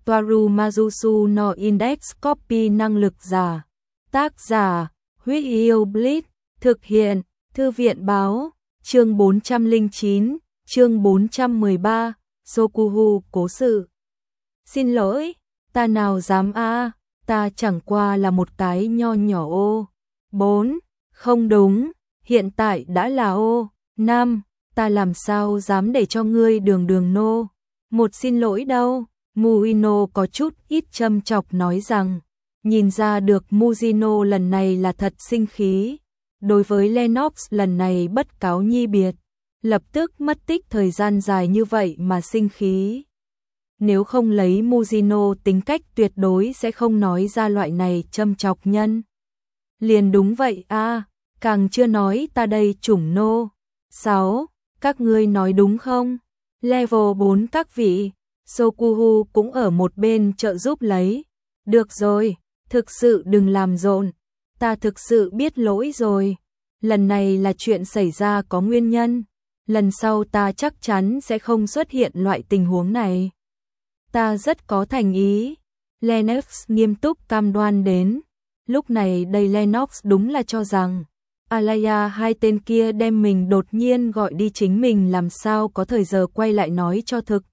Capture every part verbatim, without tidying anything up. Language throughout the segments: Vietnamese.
Toaru Majusu no Index Copy năng lực giả. Tác giả, Huyết Yêu Blitz, thực hiện, Thư viện báo, chương bốn trăm lẻ chín, chương bốn trăm mười ba, Sokuhu cố sự. Xin lỗi, ta nào dám a, ta chẳng qua là một cái nho nhỏ ô. bốn, không đúng, hiện tại đã là ô. năm, ta làm sao dám để cho ngươi đường đường nô. Một xin lỗi đâu. Muino có chút ít châm chọc nói rằng, nhìn ra được Mujino lần này là thật sinh khí. Đối với Lennox lần này bất cáo nhi biệt, lập tức mất tích thời gian dài như vậy mà sinh khí. Nếu không lấy Mujino tính cách tuyệt đối sẽ không nói ra loại này châm chọc nhân. Liền đúng vậy a, càng chưa nói ta đây chủng nô. sáu. Các ngươi nói đúng không? Level bốn các vị. Sokuhu cũng ở một bên trợ giúp lấy. Được rồi, thực sự đừng làm rộn. Ta thực sự biết lỗi rồi. Lần này là chuyện xảy ra có nguyên nhân. Lần sau ta chắc chắn sẽ không xuất hiện loại tình huống này. Ta rất có thành ý. Lennox nghiêm túc cam đoan đến. Lúc này đây Lennox đúng là cho rằng Alaya hai tên kia đem mình đột nhiên gọi đi, chính mình làm sao có thời giờ quay lại nói cho thực.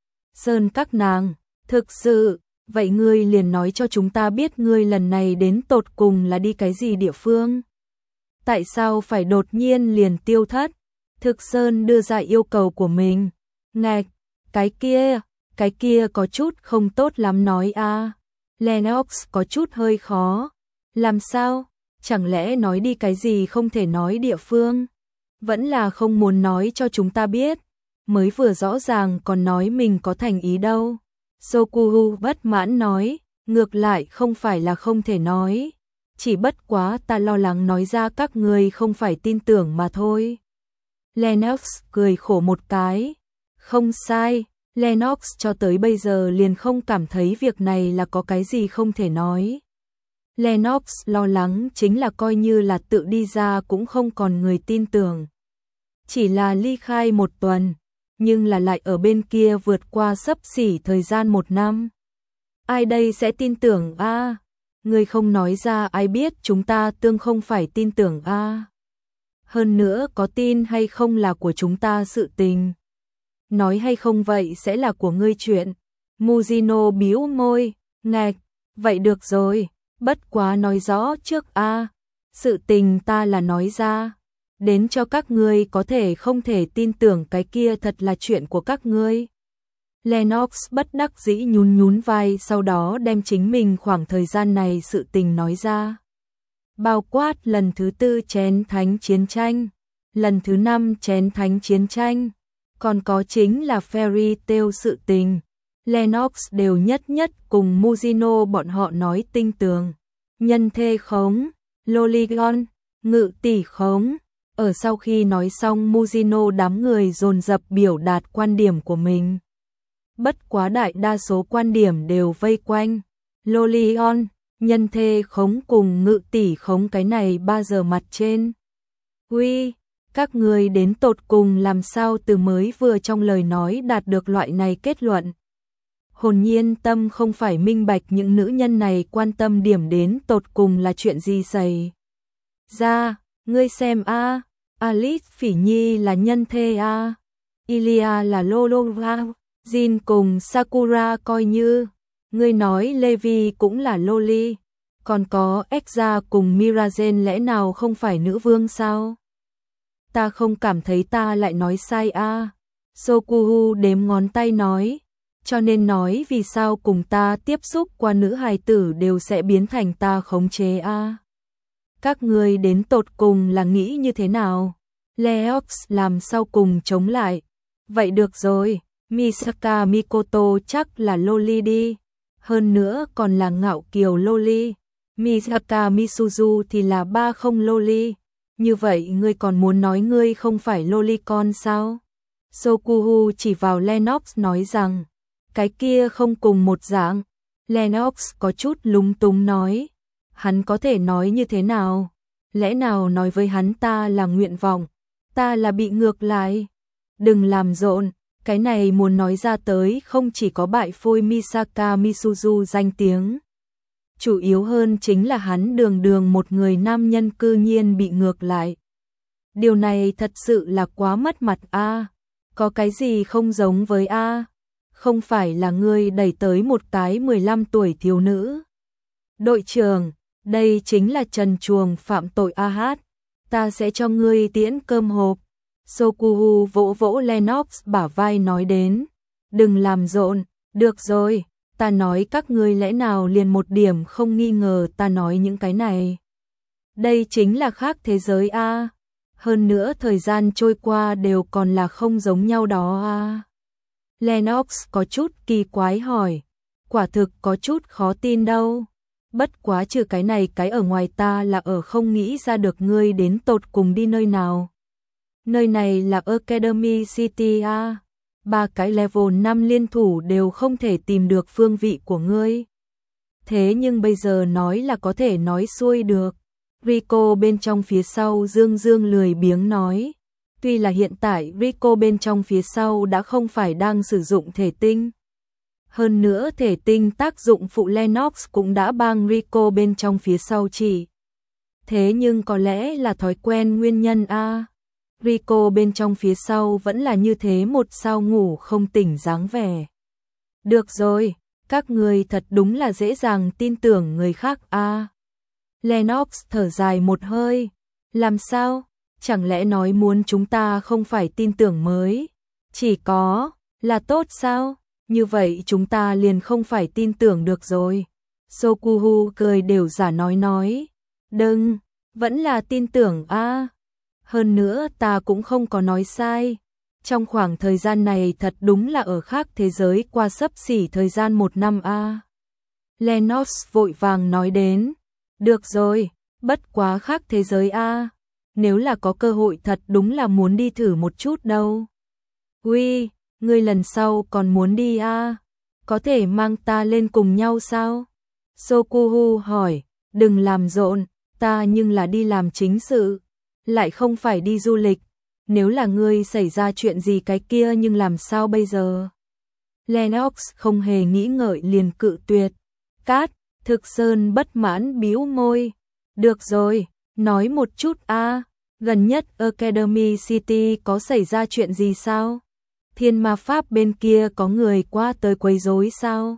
Sơn các nàng, thực sự, vậy ngươi liền nói cho chúng ta biết ngươi lần này đến tột cùng là đi cái gì địa phương? Tại sao phải đột nhiên liền tiêu thất? Thực Sơn đưa ra yêu cầu của mình. Ngạch, cái kia, cái kia có chút không tốt lắm nói a. À. Lennox có chút hơi khó. Làm sao? Chẳng lẽ nói đi cái gì không thể nói địa phương? Vẫn là không muốn nói cho chúng ta biết. Mới vừa rõ ràng còn nói mình có thành ý đâu. Sokuhu bất mãn nói, ngược lại không phải là không thể nói. Chỉ bất quá ta lo lắng nói ra các người không phải tin tưởng mà thôi. Lennox cười khổ một cái. Không sai, Lennox cho tới bây giờ liền không cảm thấy việc này là có cái gì không thể nói. Lennox lo lắng chính là coi như là tự đi ra cũng không còn người tin tưởng. Chỉ là ly khai một tuần, nhưng là lại ở bên kia vượt qua xấp xỉ thời gian một năm. Ai đây sẽ tin tưởng a? À, người không nói ra ai biết chúng ta tương không phải tin tưởng a. À. Hơn nữa có tin hay không là của chúng ta sự tình. Nói hay không vậy sẽ là của ngươi chuyện. Mujino bĩu môi, ngạch, vậy được rồi, bất quá nói rõ trước a. À. Sự tình ta là nói ra. Đến cho các ngươi có thể không thể tin tưởng cái kia thật là chuyện của các ngươi. Lennox bất đắc dĩ nhún nhún vai, sau đó đem chính mình khoảng thời gian này sự tình nói ra. Bao quát lần thứ tư chén thánh chiến tranh, lần thứ năm chén thánh chiến tranh, còn có chính là fairy tale sự tình. Lennox đều nhất nhất cùng Mujino bọn họ nói tinh tường. Nhân thê khống, Loligon, ngự tỷ khống. Ở sau khi nói xong Mujino đám người dồn dập biểu đạt quan điểm của mình. Bất quá đại đa số quan điểm đều vây quanh Lolion, nhân thê khống cùng ngự tỷ khống cái này ba giờ mặt trên. Uy, các người đến tột cùng làm sao từ mới vừa trong lời nói đạt được loại này kết luận. Hồn nhiên tâm không phải minh bạch những nữ nhân này quan tâm điểm đến tột cùng là chuyện gì xảy ra. Ngươi xem a, à, Alice Phỉ Nhi là nhân thê a, à. Ilia là Lolova, Jin cùng Sakura coi như. Ngươi nói Levi cũng là Loli, còn có Exa cùng Mirazen lẽ nào không phải nữ vương sao? Ta không cảm thấy ta lại nói sai a. À. Sokuhu đếm ngón tay nói, cho nên nói vì sao cùng ta tiếp xúc qua nữ hài tử đều sẽ biến thành ta khống chế a. À. Các ngươi đến tột cùng là nghĩ như thế nào? Leox làm sao cùng chống lại? Vậy được rồi, Misaka Mikoto chắc là Loli đi. Hơn nữa còn là ngạo kiều Loli. Misaka Misuzu thì là ba không Loli. Như vậy ngươi còn muốn nói ngươi không phải Loli con sao? Sokuhu chỉ vào Lennox nói rằng, cái kia không cùng một dạng. Lennox có chút lúng túng nói. Hắn có thể nói như thế nào? Lẽ nào nói với hắn ta là nguyện vọng, ta là bị ngược lại? Đừng làm rộn, Cái này muốn nói ra tới không chỉ có bại phôi Misaka Misuzu danh tiếng. Chủ yếu hơn chính là hắn đường đường một người nam nhân cư nhiên bị ngược lại. Điều này thật sự là quá mất mặt a. Có cái gì không giống với a? Không phải là ngươi đẩy tới một cái mười lăm tuổi thiếu nữ. Đội trưởng, đây chính là trần truồng phạm tội a hát. Ta sẽ cho ngươi tiễn cơm hộp. Sokuhu vỗ vỗ Lennox bả vai nói đến. Đừng làm rộn, được rồi, ta nói các ngươi lẽ nào liền một điểm không nghi ngờ ta nói những cái này. Đây chính là khác thế giới a. Hơn nữa thời gian trôi qua đều còn là không giống nhau đó a. Lennox có chút kỳ quái hỏi. Quả thực có chút khó tin đâu. Bất quá trừ cái này cái ở ngoài ta là ở không nghĩ ra được ngươi đến tột cùng đi nơi nào. Nơi này là Academy City a. Ba cái level năm liên thủ đều không thể tìm được phương vị của ngươi. Thế nhưng bây giờ nói là có thể nói xuôi được. Rico bên trong phía sau dương dương lười biếng nói. Tuy là hiện tại Rico bên trong phía sau đã không phải đang sử dụng thể tinh. Hơn nữa thể tinh tác dụng phụ Lennox cũng đã bang Rico bên trong phía sau chỉ. Thế nhưng có lẽ là thói quen nguyên nhân a. Rico bên trong phía sau vẫn là như thế một sao ngủ không tỉnh dáng vẻ. Được rồi, các người thật đúng là dễ dàng tin tưởng người khác a. Lennox thở dài một hơi. Làm sao? Chẳng lẽ nói muốn chúng ta không phải tin tưởng mới? Chỉ có là tốt sao? Như vậy chúng ta liền không phải tin tưởng được rồi. Sokuhu cười đều giả nói nói. Đừng, vẫn là tin tưởng a. Hơn nữa ta cũng không có nói sai. Trong khoảng thời gian này thật đúng là ở khác thế giới qua xấp xỉ thời gian một năm a. Lennox vội vàng nói đến. Được rồi, bất quá khác thế giới a. Nếu là có cơ hội thật đúng là muốn đi thử một chút đâu. Uy, ngươi lần sau còn muốn đi a? Có thể mang ta lên cùng nhau sao? Sokuhu hỏi, đừng làm rộn, ta nhưng là đi làm chính sự, lại không phải đi du lịch. Nếu là ngươi xảy ra chuyện gì cái kia nhưng làm sao bây giờ? Lennox không hề nghĩ ngợi liền cự tuyệt. Cát, Thực Sơn bất mãn bĩu môi. Được rồi, nói một chút a. Gần nhất Academy City có xảy ra chuyện gì sao? Thiên ma pháp bên kia có người qua tới quấy rối sao?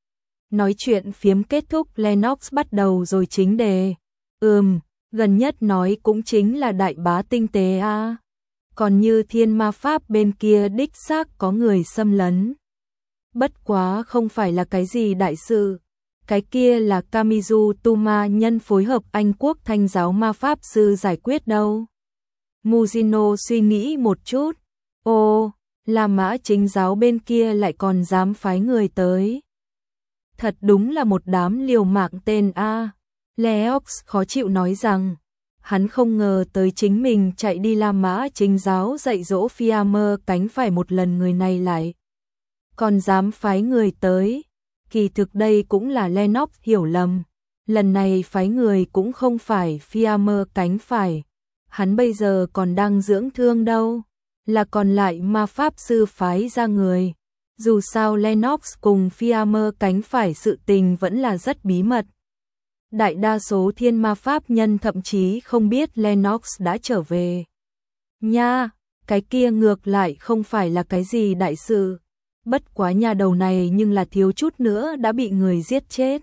Nói chuyện phiếm kết thúc Lennox bắt đầu rồi chính đề. Ừm, gần nhất nói cũng chính là đại bá tinh tế a. Còn như thiên ma pháp bên kia đích xác có người xâm lấn. Bất quá không phải là cái gì đại sự. Cái kia là Kamizu Tuma nhân phối hợp Anh quốc thanh giáo ma pháp sư giải quyết đâu. Muzino suy nghĩ một chút. Ồ, là Mã Chính giáo bên kia lại còn dám phái người tới. Thật đúng là một đám liều mạng tên A. Leox khó chịu nói rằng, hắn không ngờ tới chính mình chạy đi La Mã Chính giáo dạy dỗ Fiamer cánh phải một lần người này lại. Còn dám phái người tới. Kỳ thực đây cũng là Lennox hiểu lầm. Lần này phái người cũng không phải Fiamer cánh phải. Hắn bây giờ còn đang dưỡng thương đâu. Là còn lại ma pháp sư phái ra người. Dù sao Lennox cùng Fiamer cánh phải sự tình vẫn là rất bí mật. Đại đa số thiên ma pháp nhân thậm chí không biết Lennox đã trở về. Nha, cái kia ngược lại không phải là cái gì đại sự. Bất quá nhà đầu này nhưng là thiếu chút nữa đã bị người giết chết.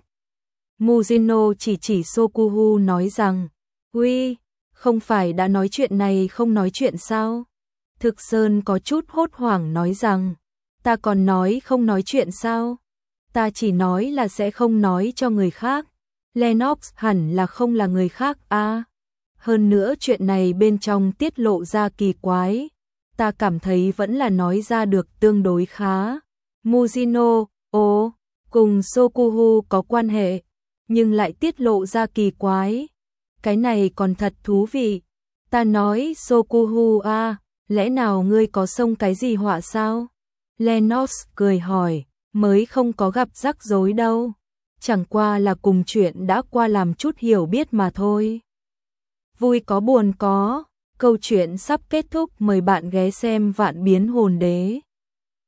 Muzino chỉ chỉ Sokuhu nói rằng, Uy, không phải đã nói chuyện này không nói chuyện sao? Thực Sơn có chút hốt hoảng nói rằng, ta còn nói không nói chuyện sao? Ta chỉ nói là sẽ không nói cho người khác. Lennox hẳn là không là người khác a. À, hơn nữa chuyện này bên trong tiết lộ ra kỳ quái. Ta cảm thấy vẫn là nói ra được tương đối khá. Muzino, ồ, cùng Sokuhu có quan hệ, nhưng lại tiết lộ ra kỳ quái. Cái này còn thật thú vị. Ta nói Sokuhu a, lẽ nào ngươi có xông cái gì họa sao? Lennox cười hỏi, mới không có gặp rắc rối đâu. Chẳng qua là cùng chuyện đã qua làm chút hiểu biết mà thôi. Vui có buồn có. Câu chuyện sắp kết thúc, mời bạn ghé xem Vạn Biến Hồn Đế.